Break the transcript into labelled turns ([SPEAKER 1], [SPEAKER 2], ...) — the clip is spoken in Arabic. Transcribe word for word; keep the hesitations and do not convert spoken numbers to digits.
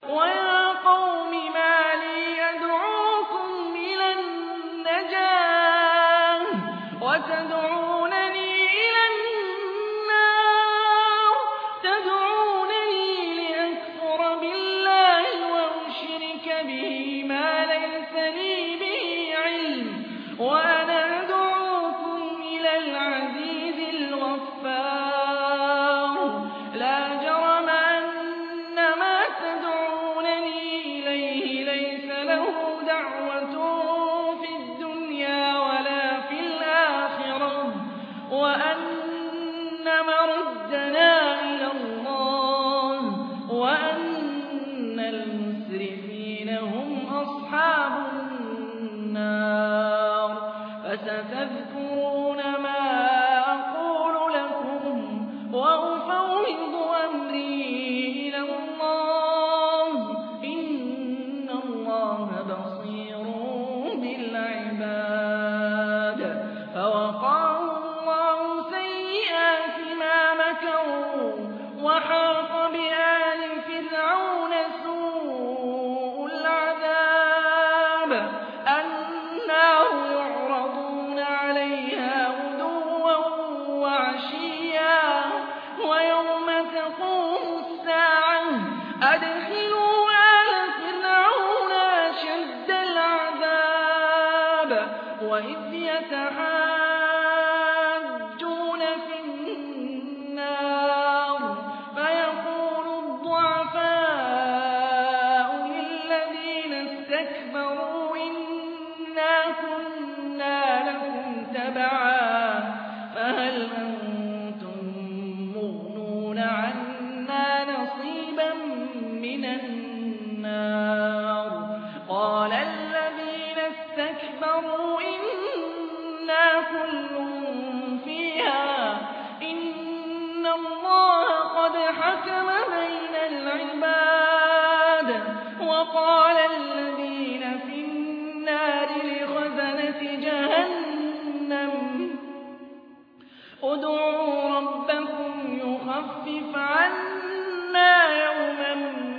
[SPEAKER 1] وَيَا قَوْمِ مَا لِي أَدْعُوكُمْ إِلَى النَّجَاةِ وَتَدْعُونَنِي إِلَى النَّارِ تَدْعُونَنِي لِأَكْفُرَ بِاللَّهِ وَأُشْرِكَ بِهِ مَا لَيْسَ لِي بِهِ عِلْمٌ وَأَنَا أَدْعُوكُمْ إِلَى الْعَزِيزِ الْغَفَّارِ لَا جَرَمَ أَنَّ مَا تَدْعُونَنِي إِلَيْهِ لَيْسَ لَهُ دَعْوَةٌ فِي الدُّنْيَا وَلَا فِي الْآخِرَةِ وَأَنَّ مَرَدَّنَا إِلَى اللَّهِ وَأَنَّ الْمُسْرِفِينَ هُمْ أَصْحَابُ النَّارِ فَسَتَذْكُرُونَ مَا أَقُولُ لَكُمْ وَأُفَوِّضُ أَمْرِي إِلَى اللَّهِ ۚ إِنَّ اللَّهَ بَصِيرٌ بِالْعِبَادِ فَوَقَاهُ اللَّهُ سَيِّئَاتِ مَا مَكَرُوا وَحَاقَ بِآلِ فِرْعَوْنَ سُوءُ الْعَذَابِ النَّارُ يُعْرَضُونَ عَلَيْهَا غُدُوًّا وَعَشِيًّا وَيَوْمَ تَقُومُ السَّاعَةُ أَدْخِلُوا آلَ فِرْعَوْنَ أَشَدَّ الْعَذَابِ وَإِذْ يَتَحَاجُّونَ فِي النَّارِ فَيَقُولُ الضُّعَفَاءُ لِلَّذِينَ اسْتَكْبَرُوا إِنَّا كُنَّا لَكُمْ تَبَعًا فَهَلْ أَنتُم مُّغْنُونَ عَنَّا نَصِيبًا مِّنَ النَّارِ قَالَ الَّذِينَ اسْتَكْبَرُوا إِنَّا كُلٌّ فِيهَا إِنَّ اللَّهَ قَدْ حَكَمَ بَيْنَ الْعِبَادِ وَقَالَ الَّذِينَ فِي النَّارِ لِخَزَنَةِ جَهَنَّمَ ادْعُوا رَبَّكُمْ يُخَفِّفْ عَنَّا يَوْمًا